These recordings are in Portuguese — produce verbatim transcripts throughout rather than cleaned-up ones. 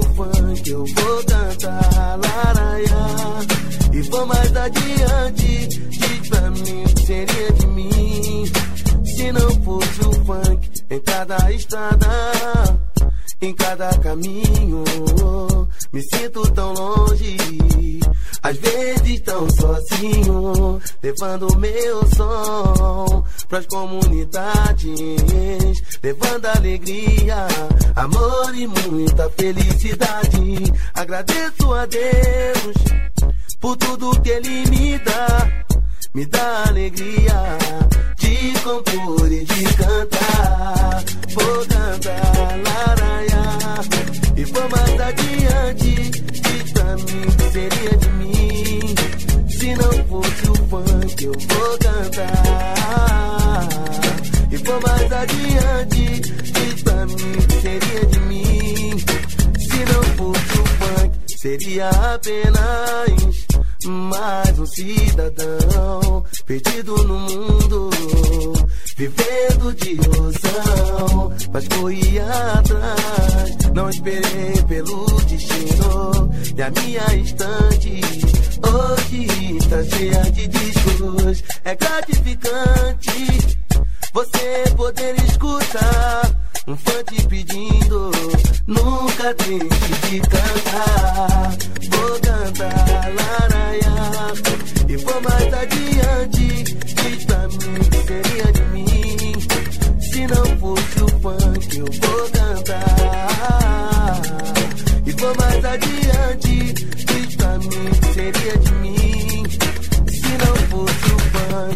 o funk eu vou cantar laraia. E for mais adiante, diz pra mim o que seria de mim se não fosse o funk em cada estrada, em cada caminho. Me sinto tão longe, às vezes tão sozinho, levando meu som pras comunidades, levando alegria, amor e muita felicidade. Agradeço a Deus por tudo que Ele me dá, me dá alegria de compor e de cantar. Vou cantar laraia. E vou mais adiante, diz pra mim o que seria de mim se não fosse o funk eu vou cantar. E vou mais adiante, diz pra mim o que seria de mim se não fosse o funk. Seria apenas mais um cidadão perdido no mundo, vivendo de ilusão. Mas corri atrás, não esperei pelo destino, e a minha estante hoje tá cheia de discos. É gratificante você poder escutar um fã te pedindo, nunca deixe de cantar. Vou cantar laraia. E vou mais adiante, diz pra mim o que seria de mim se não fosse o funk eu vou cantar. E vou mais adiante, diz pra mim o que seria de mim se não fosse o funk.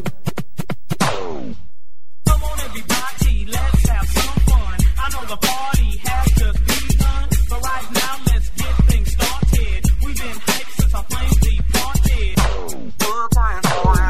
Come on everybody, let's have some fun. I know the party has just begun, but right now let's get things started. We've been hyped since our flames departed. We're going for it.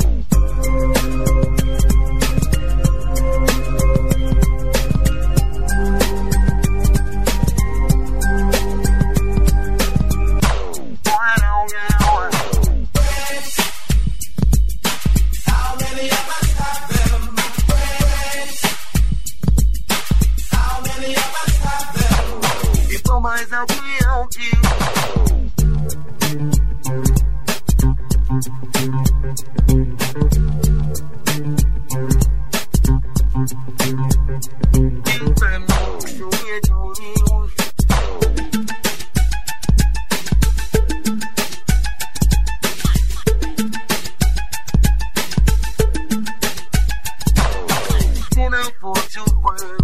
Mais adiante, diz pra mim o que seria de mim se não fosse o funk.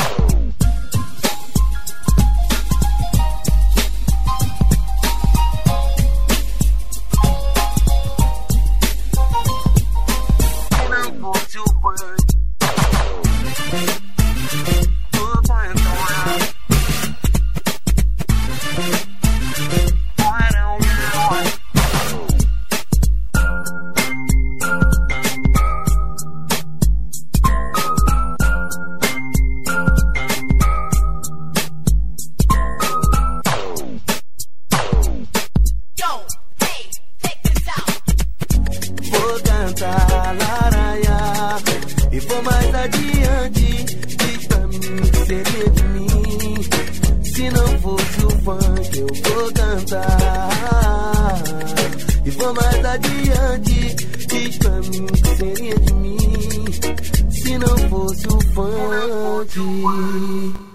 E vou mais adiante, diz pra mim o que seria de mim se não fosse o funk eu vou cantar. E vou mais adiante, diz pra mim o que seria de mim se não fosse o funk.